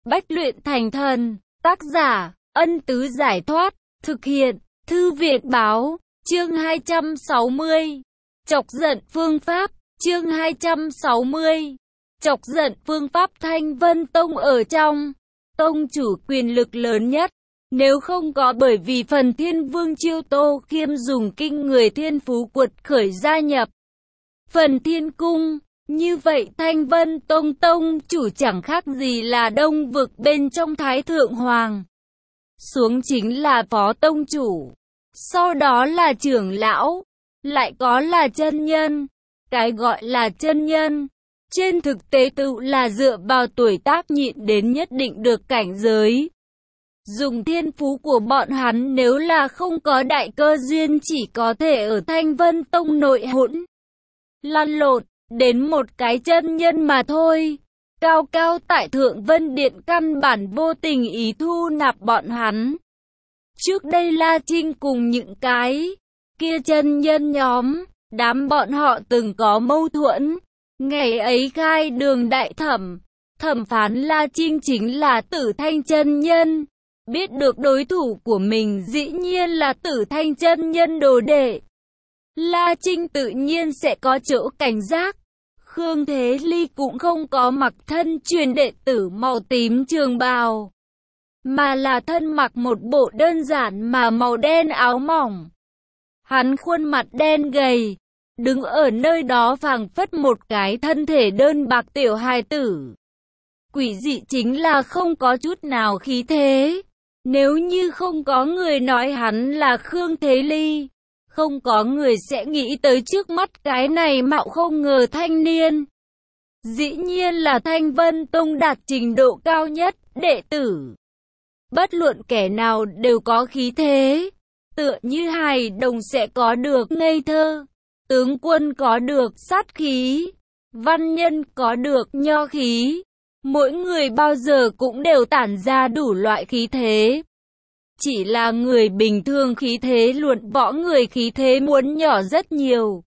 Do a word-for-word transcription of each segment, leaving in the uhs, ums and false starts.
Bách luyện thành thần. Tác giả, Ân Tứ Giải Thoát. Thực hiện, Thư Viện Báo. Chương hai trăm sáu mươi. Chọc giận phương pháp. Chương hai trăm sáu mươi. Chọc giận phương pháp. Thanh Vân Tông ở trong tông chủ quyền lực lớn nhất. Nếu không có bởi vì phần Thiên Vương Chiêu Tô Khiêm dùng kinh người thiên phú quật khởi gia nhập phần Thiên Cung, như vậy Thanh Vân Tông tông chủ chẳng khác gì là Đông Vực bên trong Thái Thượng Hoàng. Xuống chính là phó tông chủ, sau đó là trưởng lão, lại có là chân nhân. Cái gọi là chân nhân, trên thực tế tự là dựa vào tuổi tác nhịn đến nhất định được cảnh giới. Dùng thiên phú của bọn hắn nếu là không có đại cơ duyên chỉ có thể ở Thanh Vân Tông nội hỗn lăn lộn đến một cái chân nhân mà thôi. Cao cao tại Thượng Vân Điện căn bản vô tình ý thu nạp bọn hắn. Trước đây La Trinh cùng những cái kia chân nhân nhóm, đám bọn họ từng có mâu thuẫn. Ngày ấy khai đường đại thẩm, thẩm phán La Trinh chính là Tử Thanh chân nhân. Biết được đối thủ của mình dĩ nhiên là Tử Thanh chân nhân đồ đệ, La Trinh tự nhiên sẽ có chỗ cảnh giác. Khương Thế Ly cũng không có mặc thân truyền đệ tử màu tím trường bào, mà là thân mặc một bộ đơn giản mà màu đen áo mỏng. Hắn khuôn mặt đen gầy, đứng ở nơi đó phảng phất một cái thân thể đơn bạc tiểu hài tử. Quỷ dị chính là không có chút nào khí thế. Nếu như không có người nói hắn là Khương Thế Ly, không có người sẽ nghĩ tới trước mắt cái này mạo không ngờ thanh niên. Dĩ nhiên là Thanh Vân Tông đạt trình độ cao nhất, đệ tử. Bất luận kẻ nào đều có khí thế, tựa như hài đồng sẽ có được ngây thơ, tướng quân có được sát khí, văn nhân có được nho khí. Mỗi người bao giờ cũng đều tản ra đủ loại khí thế. Chỉ là người bình thường khí thế luận võ người khí thế muốn nhỏ rất nhiều.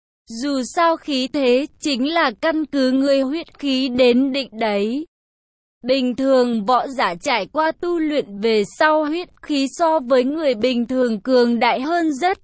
Dù sao khí thế chính là căn cứ người huyết khí đến định đấy. Bình thường võ giả trải qua tu luyện về sau huyết khí so với người bình thường cường đại hơn rất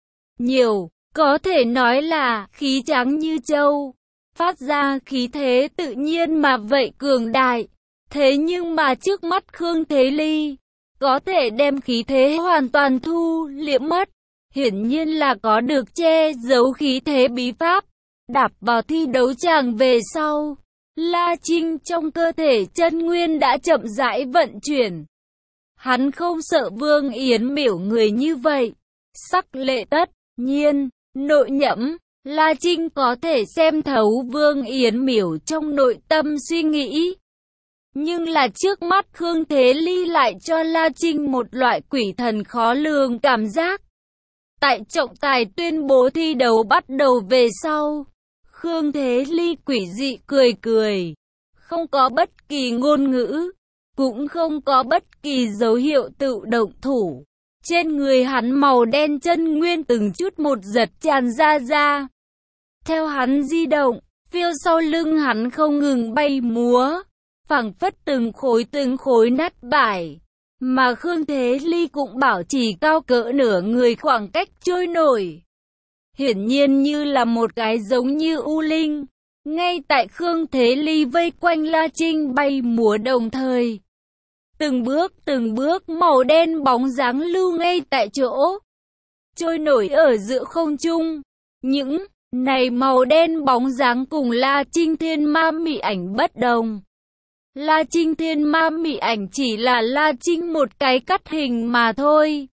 nhiều. Có thể nói là khí trắng như trâu, phát ra khí thế tự nhiên mà vậy cường đại. Thế nhưng mà trước mắt Khương Thế Ly, có thể đem khí thế hoàn toàn thu liễm mất. Hiển nhiên là có được che giấu khí thế bí pháp. Đạp vào thi đấu tràng về sau, La Trinh trong cơ thể chân nguyên đã chậm rãi vận chuyển. Hắn không sợ Vương Yến Miểu người như vậy. Sắc lệ tất nhiên, nội nhẫm. La Trinh có thể xem thấu Vương Yến Miểu trong nội tâm suy nghĩ. Nhưng là trước mắt Khương Thế Ly lại cho La Trinh một loại quỷ thần khó lường cảm giác. Tại trọng tài tuyên bố thi đấu bắt đầu về sau, Khương Thế Ly quỷ dị cười cười. Không có bất kỳ ngôn ngữ, cũng không có bất kỳ dấu hiệu tự động thủ. Trên người hắn màu đen chân nguyên từng chút một giật tràn ra ra. Theo hắn di động, phiêu sau lưng hắn không ngừng bay múa, phảng phất từng khối từng khối nát bại. Mà Khương Thế Ly cũng bảo trì cao cỡ nửa người khoảng cách trôi nổi. Hiển nhiên như là một cái giống như u linh. Ngay tại Khương Thế Ly vây quanh La Trinh bay múa đồng thời, từng bước từng bước màu đen bóng dáng lưu ngay tại chỗ, trôi nổi ở giữa không trung. Những này màu đen bóng dáng cùng La Trinh thiên ma mị ảnh bất đồng. La Trinh thiên ma mị ảnh chỉ là La Trinh một cái cắt hình mà thôi.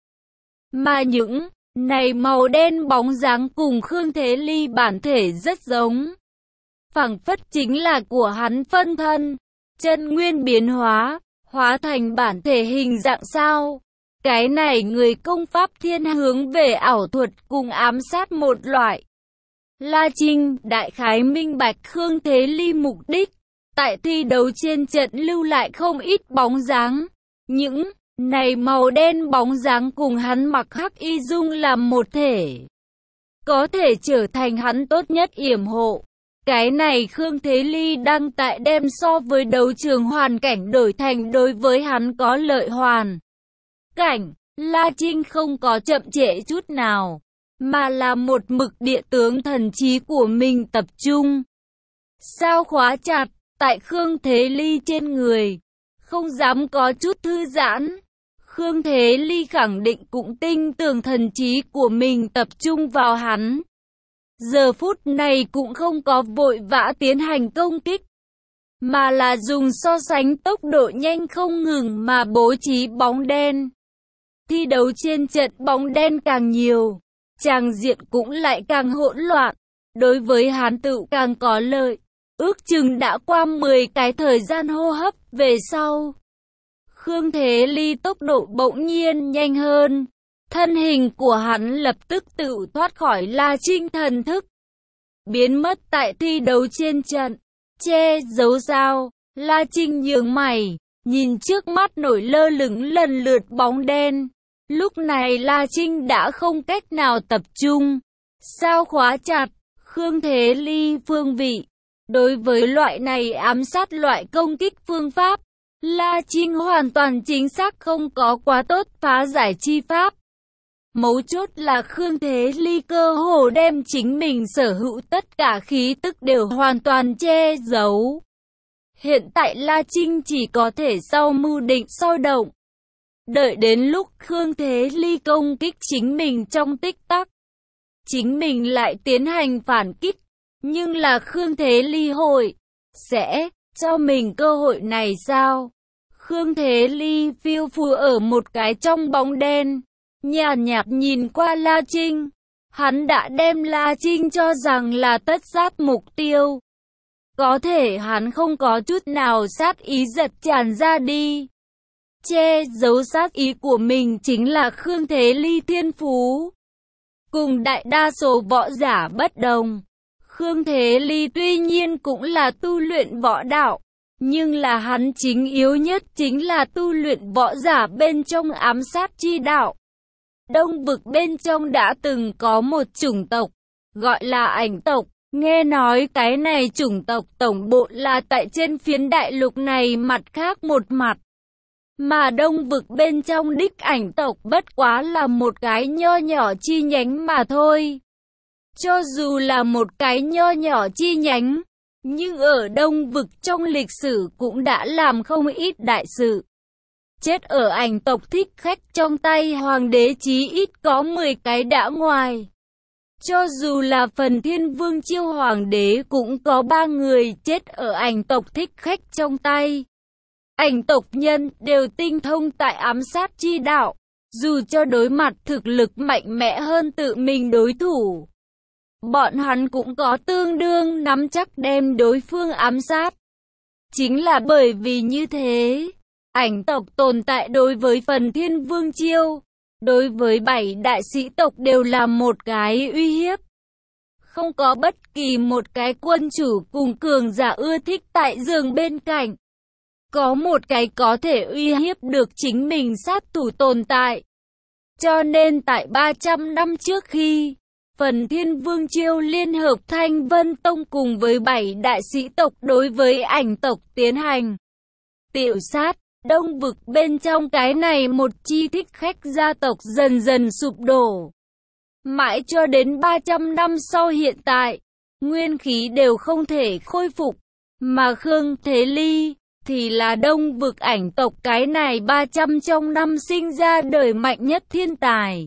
Mà những này màu đen bóng dáng cùng Khương Thế Ly bản thể rất giống. Phảng phất chính là của hắn phân thân, chân nguyên biến hóa, hóa thành bản thể hình dạng sao. Cái này người công pháp thiên hướng về ảo thuật cùng ám sát một loại. La Trinh đại khái minh bạch Khương Thế Ly mục đích. Tại thi đấu trên trận lưu lại không ít bóng dáng. Những này màu đen bóng dáng cùng hắn mặc hắc y dung làm một thể, có thể trở thành hắn tốt nhất yểm hộ. Cái này Khương Thế Ly đang tại đem so với đấu trường hoàn cảnh đổi thành đối với hắn có lợi hoàn cảnh. La Trinh không có chậm trễ chút nào, mà là một mực địa tướng thần trí của mình tập trung. Sao khóa chặt, tại Khương Thế Ly trên người, không dám có chút thư giãn. Khương Thế Ly khẳng định cũng tin tưởng thần trí của mình tập trung vào hắn. Giờ phút này cũng không có vội vã tiến hành công kích, mà là dùng so sánh tốc độ nhanh không ngừng mà bố trí bóng đen. Thi đấu trên trận bóng đen càng nhiều, tràng diện cũng lại càng hỗn loạn, đối với hắn tự càng có lợi. Ước chừng đã qua mười cái thời gian hô hấp về sau, Khương Thế Ly tốc độ bỗng nhiên nhanh hơn. Thân hình của hắn lập tức tự thoát khỏi La Trinh thần thức, biến mất tại thi đấu trên trận. Che giấu sao? La Trinh nhướng mày, nhìn trước mắt nổi lơ lửng lần lượt bóng đen. Lúc này La Trinh đã không cách nào tập trung. Sao khóa chặt? Khương Thế Ly phương vị. Đối với loại này ám sát loại công kích phương pháp, La Trinh hoàn toàn chính xác không có quá tốt phá giải chi pháp. Mấu chốt là Khương Thế Ly cơ hồ đem chính mình sở hữu tất cả khí tức đều hoàn toàn che giấu. Hiện tại La Trinh chỉ có thể sau mưu định sau động. Đợi đến lúc Khương Thế Ly công kích chính mình trong tích tắc, chính mình lại tiến hành phản kích. Nhưng là Khương Thế Ly hội sẽ cho mình cơ hội này sao? Khương Thế Ly phiêu phù ở một cái trong bóng đen, nhàn nhạt nhìn qua La Trinh. Hắn đã đem La Trinh cho rằng là tất sát mục tiêu. Có thể hắn không có chút nào sát ý giật tràn ra đi. Che giấu sát ý của mình chính là Khương Thế Ly thiên phú. Cùng đại đa số võ giả bất đồng, Khương Thế Ly tuy nhiên cũng là tu luyện võ đạo, nhưng là hắn chính yếu nhất chính là tu luyện võ giả bên trong ám sát chi đạo. Đông vực bên trong đã từng có một chủng tộc, gọi là ảnh tộc. Nghe nói cái này chủng tộc tổng bộ là tại trên phiến đại lục này mặt khác một mặt. Mà đông vực bên trong đích ảnh tộc bất quá là một cái nho nhỏ chi nhánh mà thôi. Cho dù là một cái nho nhỏ chi nhánh, nhưng ở đông vực trong lịch sử cũng đã làm không ít đại sự. Chết ở ảnh tộc thích khách trong tay hoàng đế chí ít có mười cái đã ngoài. Cho dù là phần Thiên Vương Chiêu hoàng đế cũng có ba người chết ở ảnh tộc thích khách trong tay. Ảnh tộc nhân đều tinh thông tại ám sát chi đạo, dù cho đối mặt thực lực mạnh mẽ hơn tự mình đối thủ, bọn hắn cũng có tương đương nắm chắc đem đối phương ám sát. Chính là bởi vì như thế, ảnh tộc tồn tại đối với phần Thiên Vương Chiêu, đối với bảy đại sĩ tộc đều là một cái uy hiếp. Không có bất kỳ một cái quân chủ cùng cường giả ưa thích tại giường bên cạnh. Có một cái có thể uy hiếp được chính mình sát thủ tồn tại. Cho nên tại ba trăm năm trước khi phần Thiên Vương Chiêu liên hợp Thanh Vân Tông cùng với bảy đại sĩ tộc đối với ảnh tộc tiến hành tiểu sát, đông vực bên trong cái này một chi thích khách gia tộc dần dần sụp đổ. Mãi cho đến ba trăm năm sau hiện tại, nguyên khí đều không thể khôi phục, mà Khương Thế Ly thì là đông vực ảnh tộc cái này ba trăm trong năm sinh ra đời mạnh nhất thiên tài.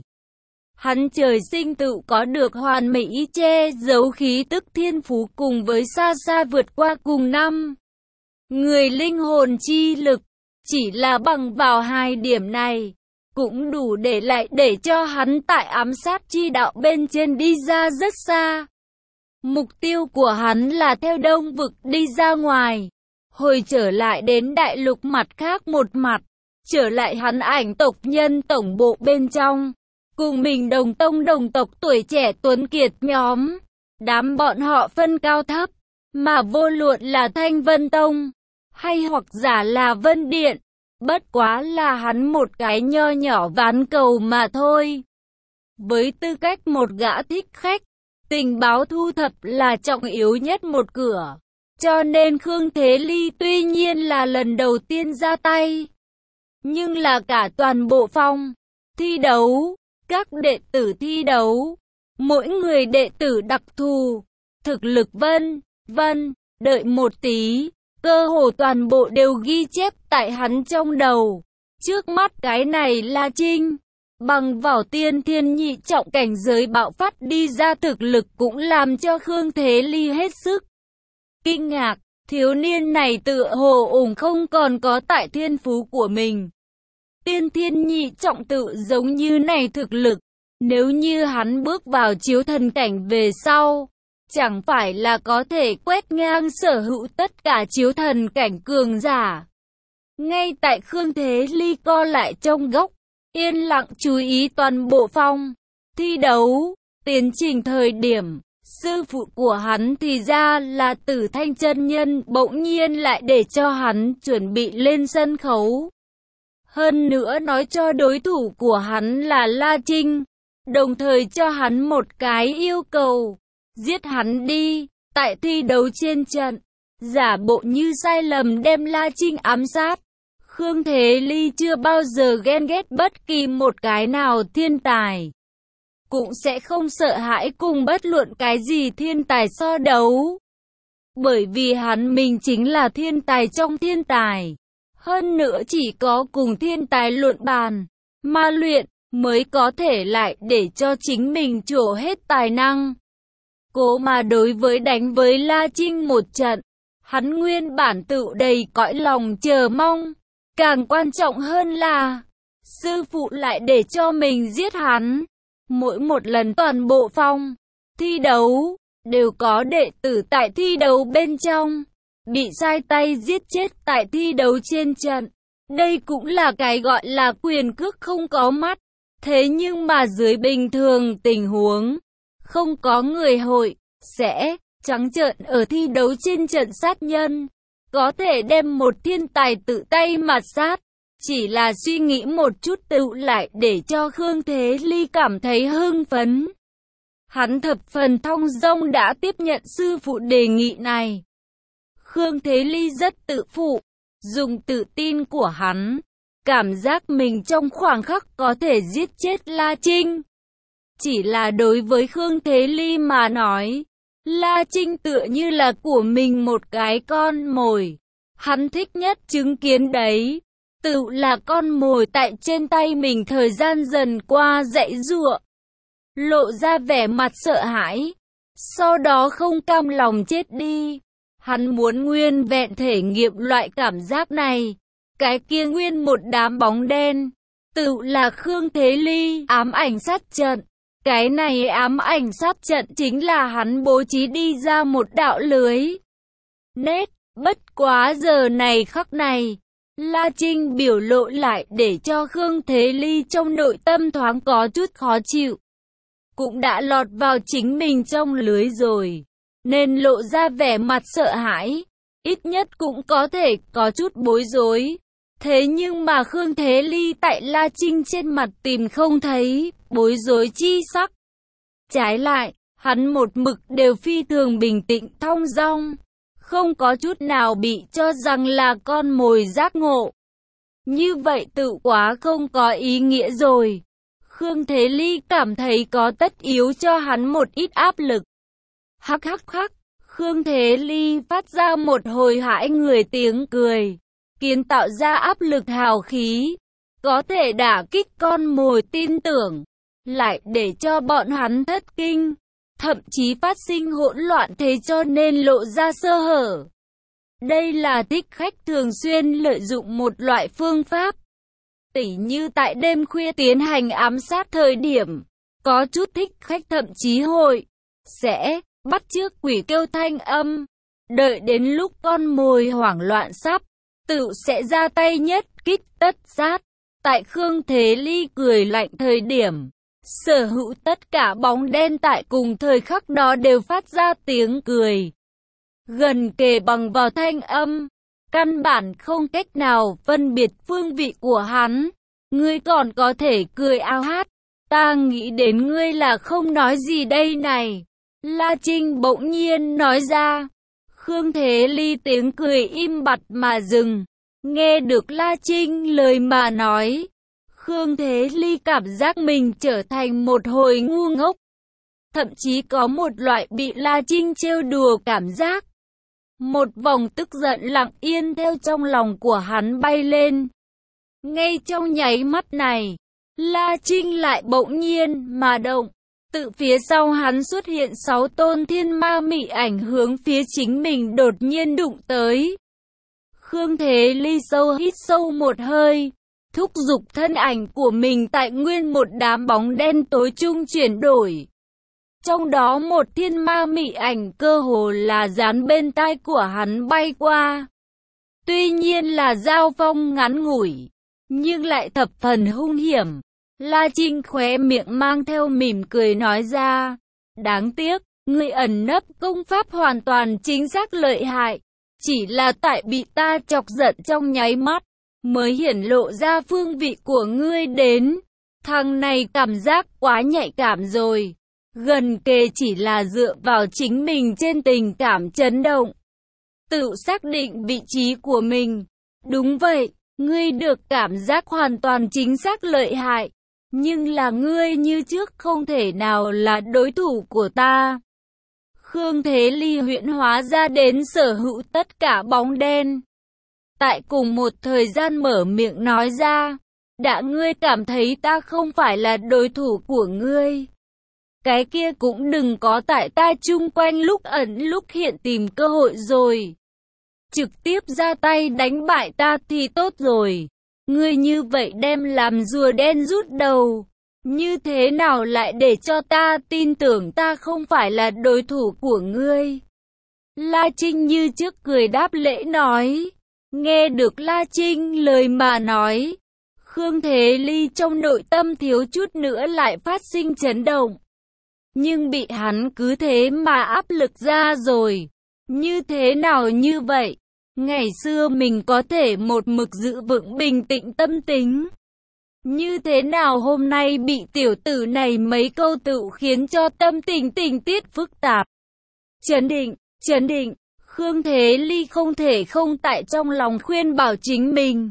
Hắn trời sinh tự có được hoàn mỹ che giấu khí tức thiên phú cùng với xa xa vượt qua cùng năm người linh hồn chi lực. Chỉ là bằng vào hai điểm này, cũng đủ để lại để cho hắn tại ám sát chi đạo bên trên đi ra rất xa. Mục tiêu của hắn là theo đông vực đi ra ngoài, hồi trở lại đến đại lục mặt khác một mặt, trở lại hắn ảnh tộc nhân tổng bộ bên trong, cùng mình đồng tông đồng tộc tuổi trẻ tuấn kiệt nhóm. Đám bọn họ phân cao thấp, mà vô luận là Thanh Vân Tông, hay hoặc giả là Vân Điện, bất quá là hắn một cái nho nhỏ ván cầu mà thôi. Với tư cách một gã thích khách, Tình báo thu thập là trọng yếu nhất một cửa. Cho nên Khương Thế Ly tuy nhiên là lần đầu tiên ra tay, nhưng là cả toàn bộ phòng thi đấu, các đệ tử thi đấu, mỗi người đệ tử đặc thù, thực lực vân vân, đợi một tí, cơ hồ toàn bộ đều ghi chép tại hắn trong đầu. Trước mắt cái này La Trinh, bằng vào tiên thiên nhị trọng cảnh giới bạo phát đi ra thực lực cũng làm cho Khương Thế Ly hết sức kinh ngạc. Thiếu niên này tựa hồ ủng không còn có tại thiên phú của mình. Tiên thiên nhị trọng tự giống như này thực lực, nếu như hắn bước vào chiếu thần cảnh về sau, chẳng phải là có thể quét ngang sở hữu tất cả chiếu thần cảnh cường giả. Ngay tại Khương Thế Ly co lại trong góc, yên lặng chú ý toàn bộ phòng thi đấu, tiến trình thời điểm, sư phụ của hắn thì ra là Tử Thanh chân nhân bỗng nhiên lại để cho hắn chuẩn bị lên sân khấu. Hơn nữa nói cho đối thủ của hắn là La Trinh, đồng thời cho hắn một cái yêu cầu, giết hắn đi, tại thi đấu trên trận, giả bộ như sai lầm đem La Trinh ám sát. Khương Thế Ly chưa bao giờ ghen ghét bất kỳ một cái nào thiên tài, cũng sẽ không sợ hãi cùng bất luận cái gì thiên tài so đấu. Bởi vì hắn mình chính là thiên tài trong thiên tài. Hơn nữa chỉ có cùng thiên tài luận bàn, ma luyện, mới có thể lại để cho chính mình trổ hết tài năng. Cố mà đối với đánh với La Trinh một trận, hắn nguyên bản tự đầy cõi lòng chờ mong. Càng quan trọng hơn là, sư phụ lại để cho mình giết hắn. Mỗi một lần toàn bộ phòng thi đấu, đều có đệ tử tại thi đấu bên trong, bị sai tay giết chết tại thi đấu trên trận. Đây cũng là cái gọi là quyền cước không có mắt. Thế nhưng mà dưới bình thường tình huống, không có người hội, sẽ trắng trợn ở thi đấu trên trận sát nhân. Có thể đem một thiên tài tự tay mà sát. Chỉ là suy nghĩ một chút tựu lại để cho Khương Thế Ly cảm thấy hưng phấn. Hắn thập phần thong dong đã tiếp nhận sư phụ đề nghị này. Khương Thế Ly rất tự phụ, dùng tự tin của hắn, cảm giác mình trong khoảng khắc có thể giết chết La Trinh. Chỉ là đối với Khương Thế Ly mà nói, La Trinh tựa như là của mình một cái con mồi. Hắn thích nhất chứng kiến đấy, tự là con mồi tại trên tay mình thời gian dần qua dãy giụa, lộ ra vẻ mặt sợ hãi, sau đó không cam lòng chết đi. Hắn muốn nguyên vẹn thể nghiệm loại cảm giác này. Cái kia nguyên một đám bóng đen, tự là Khương Thế Ly ám ảnh sát trận. Cái này ám ảnh sát trận chính là hắn bố trí đi ra một đạo lưới nét. Bất quá giờ này khắc này, La Trinh biểu lộ lại để cho Khương Thế Ly trong nội tâm thoáng có chút khó chịu. Cũng đã lọt vào chính mình trong lưới rồi, nên lộ ra vẻ mặt sợ hãi, ít nhất cũng có thể có chút bối rối. Thế nhưng mà Khương Thế Ly tại La Trinh trên mặt tìm không thấy bối rối chi sắc. Trái lại, hắn một mực đều phi thường bình tĩnh thong dong, không có chút nào bị cho rằng là con mồi giác ngộ. Như vậy tự quá không có ý nghĩa rồi. Khương Thế Ly cảm thấy có tất yếu cho hắn một ít áp lực. Hắc hắc hắc, Khương Thế Ly phát ra một hồi hãi người tiếng cười, kiến tạo ra áp lực hào khí, có thể đả kích con mồi tin tưởng, lại để cho bọn hắn thất kinh, thậm chí phát sinh hỗn loạn, thế cho nên lộ ra sơ hở. Đây là thích khách thường xuyên lợi dụng một loại phương pháp, tỉ như tại đêm khuya tiến hành ám sát thời điểm, có chút thích khách thậm chí hội sẽ bắt chước quỷ kêu thanh âm, đợi đến lúc con mồi hoảng loạn sắp, tự sẽ ra tay nhất kích tất sát. Tại Khương Thế Ly cười lạnh thời điểm, sở hữu tất cả bóng đen tại cùng thời khắc đó đều phát ra tiếng cười, gần kề bằng vào thanh âm, căn bản không cách nào phân biệt phương vị của hắn. Ngươi còn có thể cười ao hát, ta nghĩ đến ngươi là không nói gì đây này. La Trinh bỗng nhiên nói ra. Khương Thế Ly tiếng cười im bặt mà dừng. Nghe được La Trinh lời mà nói, Khương Thế Ly cảm giác mình trở thành một hồi ngu ngốc. Thậm chí có một loại bị La Trinh trêu đùa cảm giác. Một vòng tức giận lặng yên theo trong lòng của hắn bay lên. Ngay trong nháy mắt này, La Trinh lại bỗng nhiên mà động. Tự phía sau hắn xuất hiện sáu tôn thiên ma mị ảnh hướng phía chính mình đột nhiên đụng tới. Khương Thế Ly sâu hít sâu một hơi, thúc giục thân ảnh của mình tại nguyên một đám bóng đen tối trung chuyển đổi. Trong đó một thiên ma mị ảnh cơ hồ là dán bên tai của hắn bay qua. Tuy nhiên là giao phong ngắn ngủi, nhưng lại thập phần hung hiểm. La Trinh khóe miệng mang theo mỉm cười nói ra. Đáng tiếc, người ẩn nấp công pháp hoàn toàn chính xác lợi hại. Chỉ là tại bị ta chọc giận trong nháy mắt, mới hiển lộ ra phương vị của ngươi đến. Thằng này cảm giác quá nhạy cảm rồi. Gần kề chỉ là dựa vào chính mình trên tình cảm chấn động. Tự xác định vị trí của mình. Đúng vậy, ngươi được cảm giác hoàn toàn chính xác lợi hại. Nhưng là ngươi như trước không thể nào là đối thủ của ta. Khương Thế Ly huyễn hóa ra đến sở hữu tất cả bóng đen. Tại cùng một thời gian mở miệng nói ra. Đã ngươi cảm thấy ta không phải là đối thủ của ngươi. Cái kia cũng đừng có tại ta chung quanh lúc ẩn lúc hiện tìm cơ hội rồi. Trực tiếp ra tay đánh bại ta thì tốt rồi. Ngươi như vậy đem làm rùa đen rút đầu. Như thế nào lại để cho ta tin tưởng ta không phải là đối thủ của ngươi? La Trinh như trước cười đáp lễ nói. Nghe được La Trinh lời mà nói, Khương Thế Ly trong nội tâm thiếu chút nữa lại phát sinh chấn động. Nhưng bị hắn cứ thế mà áp lực ra rồi. Như thế nào như vậy? Ngày xưa mình có thể một mực giữ vững bình tĩnh tâm tính. Như thế nào hôm nay bị tiểu tử này mấy câu tự khiến cho tâm tình tình tiết phức tạp. Chấn định, chấn định, Khương Thế Ly không thể không tại trong lòng khuyên bảo chính mình.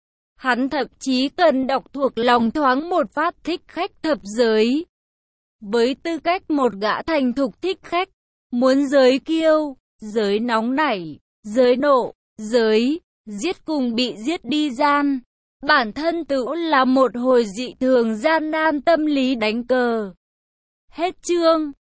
Hắn thậm chí cần đọc thuộc lòng thoáng một phát thích khách thập giới. Với tư cách một gã thành thục thích khách, muốn giới kiêu, giới nóng nảy, giới nộ, giới giết cùng bị giết đi gian. Bản thân tự là một hồi dị thường gian nan tâm lý đánh cờ. Hết chương.